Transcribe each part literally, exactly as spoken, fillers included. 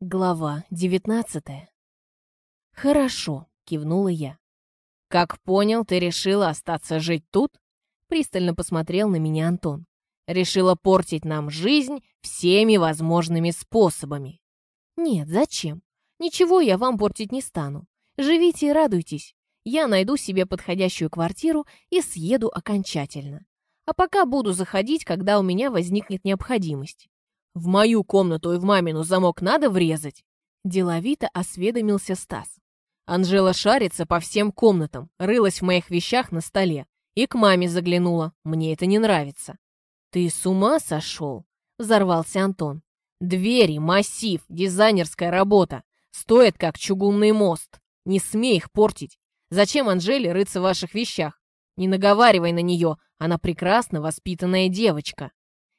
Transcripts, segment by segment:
Глава девятнадцатая. «Хорошо», — кивнула я. «Как понял, ты решила остаться жить тут?» Пристально посмотрел на меня Антон. «Решила портить нам жизнь всеми возможными способами». «Нет, зачем? Ничего я вам портить не стану. Живите и радуйтесь. Я найду себе подходящую квартиру и съеду окончательно. А пока буду заходить, когда у меня возникнет необходимость». «В мою комнату и в мамину замок надо врезать?» Деловито осведомился Стас. Анжела шарится по всем комнатам, рылась в моих вещах на столе и к маме заглянула. Мне это не нравится. «Ты с ума сошел?» — взорвался Антон. «Двери, массив, дизайнерская работа. Стоят, как чугунный мост. Не смей их портить. Зачем Анжеле рыться в ваших вещах? Не наговаривай на нее, она прекрасно воспитанная девочка».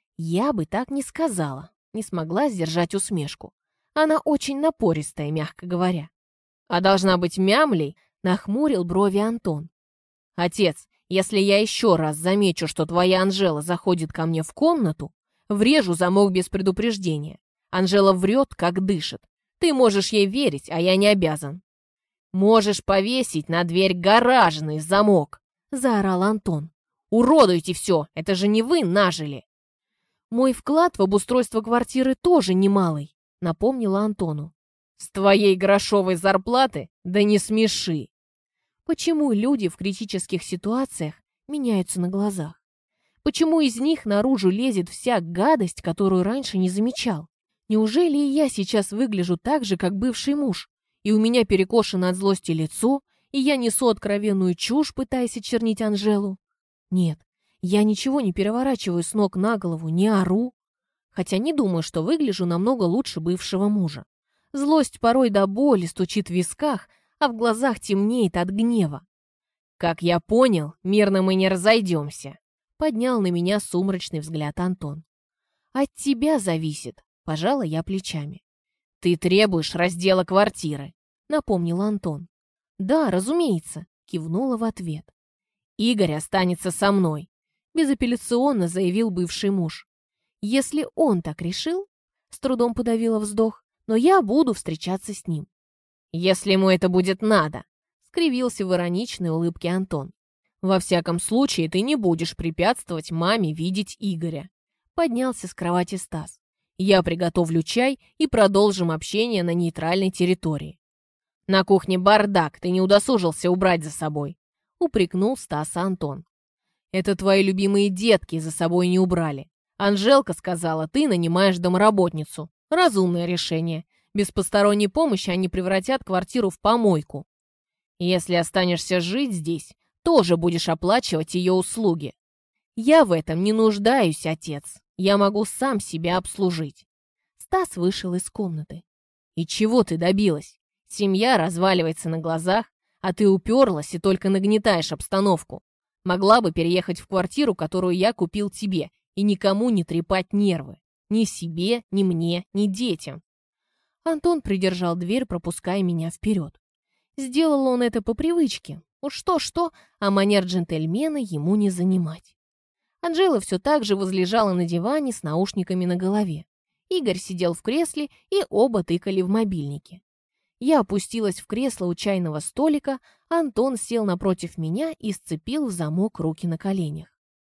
Я бы так не сказала, не смогла сдержать усмешку. Она очень напористая, мягко говоря. «А должна быть мямлей?» — нахмурил брови Антон. «Отец, если я еще раз замечу, что твоя Анжела заходит ко мне в комнату, врежу замок без предупреждения. Анжела врет, как дышит. Ты можешь ей верить, а я не обязан». «Можешь повесить на дверь гаражный замок!» — заорал Антон. «Уродуйте все, это же не вы нажили!» «Мой вклад в обустройство квартиры тоже немалый», — напомнила Антону. «С твоей грошовой зарплаты? Да не смеши!» Почему люди в критических ситуациях меняются на глазах? Почему из них наружу лезет вся гадость, которую раньше не замечал? Неужели и я сейчас выгляжу так же, как бывший муж, и у меня перекошено от злости лицо, и я несу откровенную чушь, пытаясь очернить Анжелу? Нет. Я ничего не переворачиваю с ног на голову, не ору. Хотя не думаю, что выгляжу намного лучше бывшего мужа. Злость порой до боли стучит в висках, а в глазах темнеет от гнева. «Как я понял, мирно мы не разойдемся», — поднял на меня сумрачный взгляд Антон. «От тебя зависит», — пожала я плечами. «Ты требуешь раздела квартиры», — напомнил Антон. «Да, разумеется», — кивнула в ответ. «Игорь останется со мной», — безапелляционно заявил бывший муж. «Если он так решил», — с трудом подавила вздох, «но я буду встречаться с ним». «Если ему это будет надо», — скривился в ироничной улыбке Антон. «Во всяком случае, ты не будешь препятствовать маме видеть Игоря», — поднялся с кровати Стас. «Я приготовлю чай и продолжим общение на нейтральной территории». «На кухне бардак, ты не удосужился убрать за собой», — упрекнул Стаса Антон. «Это твои любимые детки за собой не убрали. Анжелка сказала, ты нанимаешь домработницу. Разумное решение. Без посторонней помощи они превратят квартиру в помойку. Если останешься жить здесь, тоже будешь оплачивать ее услуги. Я в этом не нуждаюсь, отец. Я могу сам себя обслужить». Стас вышел из комнаты. «И чего ты добилась? Семья разваливается на глазах, а ты уперлась и только нагнетаешь обстановку. Могла бы переехать в квартиру, которую я купил тебе, и никому не трепать нервы. Ни себе, ни мне, ни детям». Антон придержал дверь, пропуская меня вперед. Сделал он это по привычке. Уж что-что, а манер джентльмена ему не занимать. Анжела все так же возлежала на диване с наушниками на голове. Игорь сидел в кресле, и оба тыкали в мобильники. Я опустилась в кресло у чайного столика, Антон сел напротив меня и сцепил в замок руки на коленях.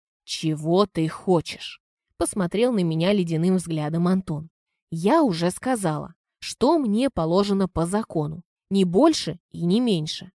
«Чего ты хочешь?» — посмотрел на меня ледяным взглядом Антон. «Я уже сказала, что мне положено по закону, ни больше и не меньше».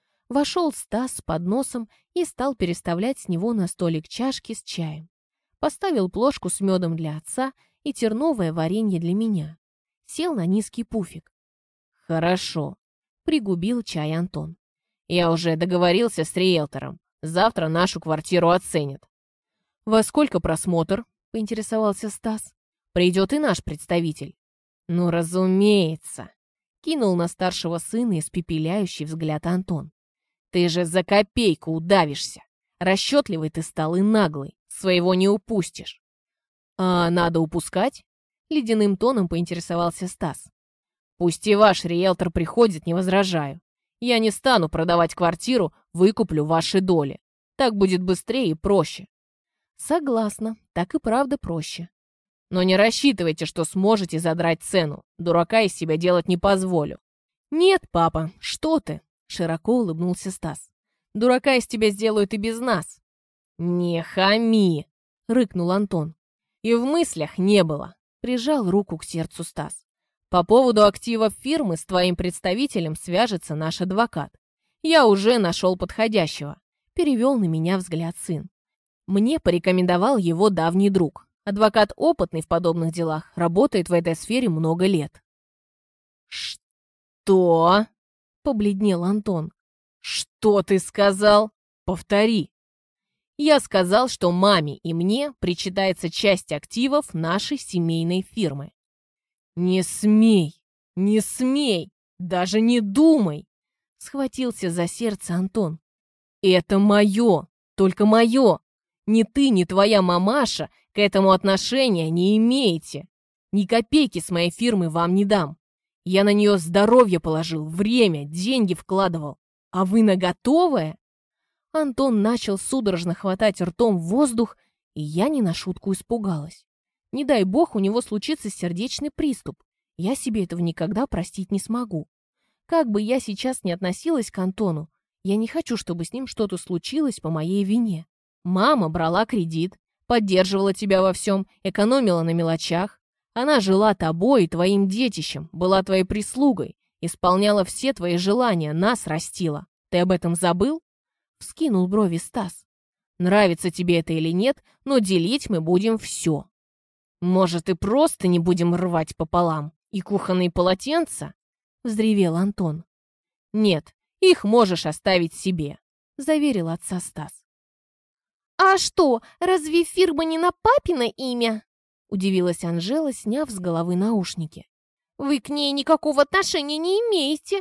Вошел Стас с подносом и стал переставлять с него на столик чашки с чаем. Поставил плошку с медом для отца и терновое варенье для меня. Сел на низкий пуфик. «Хорошо», — пригубил чай Антон. «Я уже договорился с риэлтором. Завтра нашу квартиру оценят». «Во сколько просмотр?» — поинтересовался Стас. «Придет и наш представитель». «Ну, разумеется», — кинул на старшего сына испепеляющий взгляд Антон. «Ты же за копейку удавишься. Расчетливый ты стал и наглый. Своего не упустишь». «А надо упускать?» — ледяным тоном поинтересовался Стас. «Пусть и ваш риэлтор приходит, не возражаю. Я не стану продавать квартиру, выкуплю ваши доли. Так будет быстрее и проще». «Согласна, так и правда проще». Но не рассчитывайте, что сможете задрать цену. Дурака из себя делать не позволю». «Нет, папа, что ты?» — широко улыбнулся Стас. «Дурака из тебя сделают и без нас». «Не хами!» — рыкнул Антон. «И в мыслях не было», — прижал руку к сердцу Стас. «По поводу активов фирмы с твоим представителем свяжется наш адвокат. Я уже нашел подходящего», — перевел на меня взгляд сын. «Мне порекомендовал его давний друг. Адвокат опытный в подобных делах, работает в этой сфере много лет». «Что?» — побледнел Антон. «Что ты сказал? Повтори». «Я сказал, что маме и мне причитается часть активов нашей семейной фирмы». «Не смей! Не смей! Даже не думай!» — схватился за сердце Антон. «Это мое! Только мое! Ни ты, ни твоя мамаша к этому отношения не имеете! Ни копейки с моей фирмы вам не дам! Я на нее здоровье положил, время, деньги вкладывал. А вы на готовое?» Антон начал судорожно хватать ртом воздух, и я не на шутку испугалась. Не дай бог у него случится сердечный приступ. Я себе этого никогда простить не смогу. Как бы я сейчас ни относилась к Антону, я не хочу, чтобы с ним что-то случилось по моей вине. Мама брала кредит, поддерживала тебя во всем, экономила на мелочах. Она жила тобой и твоим детищем, была твоей прислугой, исполняла все твои желания, нас растила. Ты об этом забыл?» Вскинул брови Стас. «Нравится тебе это или нет, но делить мы будем все. Может, и просто не будем рвать пополам? И кухонные полотенца?» — взревел Антон. «Нет, их можешь оставить себе», — заверил отца Стас. «А что, разве фирма не на папино имя?» — удивилась Анжела, сняв с головы наушники. «Вы к ней никакого отношения не имеете».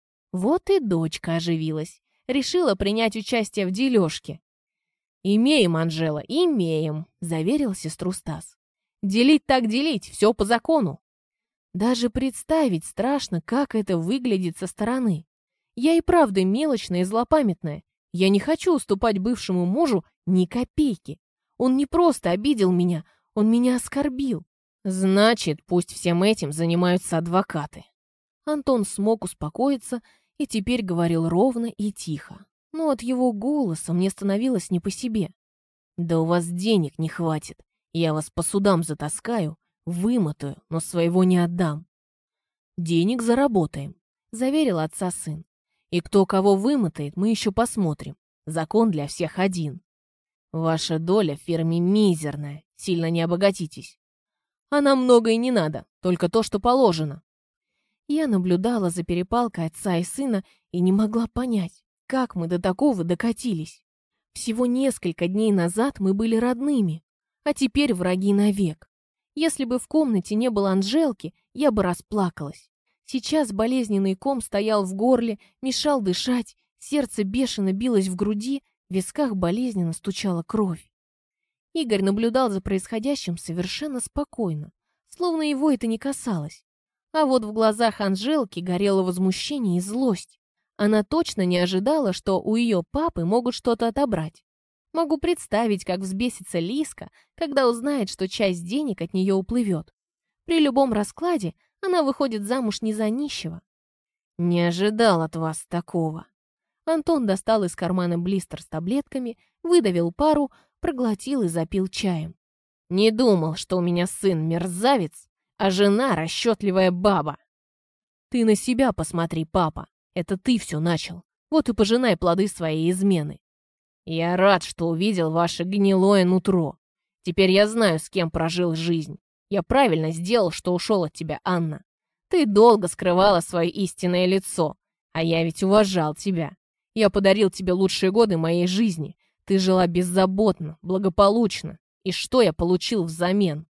Вот и дочка оживилась, решила принять участие в дележке. «Имеем, Анжела, имеем», — заверил сестру Стас. «Делить так делить, все по закону». Даже представить страшно, как это выглядит со стороны. Я и правда мелочная и злопамятная. Я не хочу уступать бывшему мужу ни копейки. Он не просто обидел меня, он меня оскорбил. Значит, пусть всем этим занимаются адвокаты. Антон смог успокоиться и теперь говорил ровно и тихо. Но от его голоса мне становилось не по себе. «Да у вас денег не хватит. Я вас по судам затаскаю, вымотаю, но своего не отдам». «Денег заработаем», — заверил отца сын. «И кто кого вымотает, мы еще посмотрим. Закон для всех один. Ваша доля в фирме мизерная, сильно не обогатитесь. А нам много и не надо, только то, что положено». Я наблюдала за перепалкой отца и сына и не могла понять, как мы до такого докатились. Всего несколько дней назад мы были родными, а теперь враги навек. Если бы в комнате не было Анжелки, я бы расплакалась. Сейчас болезненный ком стоял в горле, мешал дышать, сердце бешено билось в груди, в висках болезненно стучала кровь. Игорь наблюдал за происходящим совершенно спокойно, словно его это не касалось. А вот в глазах Анжелки горело возмущение и злость. Она точно не ожидала, что у ее папы могут что-то отобрать. Могу представить, как взбесится Лиска, когда узнает, что часть денег от нее уплывет. При любом раскладе она выходит замуж не за нищего. «Не ожидал от вас такого». Антон достал из кармана блистер с таблетками, выдавил пару, проглотил и запил чаем. «Не думал, что у меня сын мерзавец, а жена расчетливая баба». «Ты на себя посмотри, папа. Это ты все начал. Вот и пожинай плоды своей измены». «Я рад, что увидел ваше гнилое нутро. Теперь я знаю, с кем прожил жизнь. Я правильно сделал, что ушел от тебя, Анна. Ты долго скрывала свое истинное лицо, а я ведь уважал тебя. Я подарил тебе лучшие годы моей жизни. Ты жила беззаботно, благополучно. И что я получил взамен?»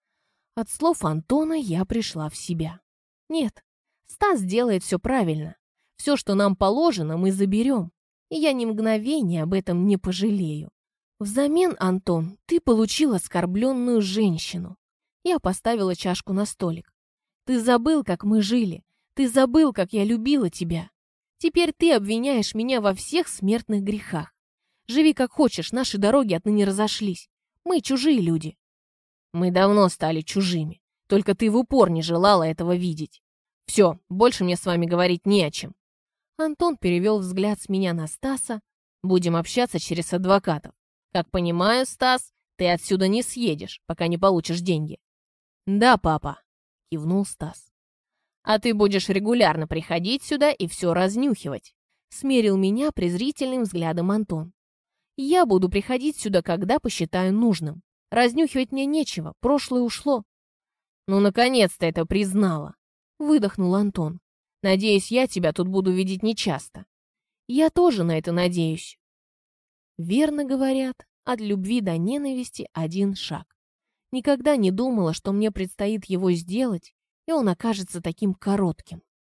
От слов Антона я пришла в себя. Нет, Стас делает все правильно. Все, что нам положено, мы заберем. И я ни мгновения об этом не пожалею. Взамен, Антон, ты получил оскорбленную женщину. Я поставила чашку на столик. Ты забыл, как мы жили. Ты забыл, как я любила тебя. Теперь ты обвиняешь меня во всех смертных грехах. Живи как хочешь, наши дороги отныне разошлись. Мы чужие люди. Мы давно стали чужими, только ты в упор не желала этого видеть. Все, больше мне с вами говорить не о чем». Антон перевел взгляд с меня на Стаса. «Будем общаться через адвокатов. Как понимаю, Стас, ты отсюда не съедешь, пока не получишь деньги». «Да, папа», — кивнул Стас. «А ты будешь регулярно приходить сюда и все разнюхивать», — смерил меня презрительным взглядом Антон. «Я буду приходить сюда, когда посчитаю нужным. Разнюхивать мне нечего, прошлое ушло». «Ну, наконец-то это признала», — выдохнул Антон. «Надеюсь, я тебя тут буду видеть нечасто». «Я тоже на это надеюсь». Верно говорят, от любви до ненависти один шаг. Никогда не думала, что мне предстоит его сделать, и он окажется таким коротким.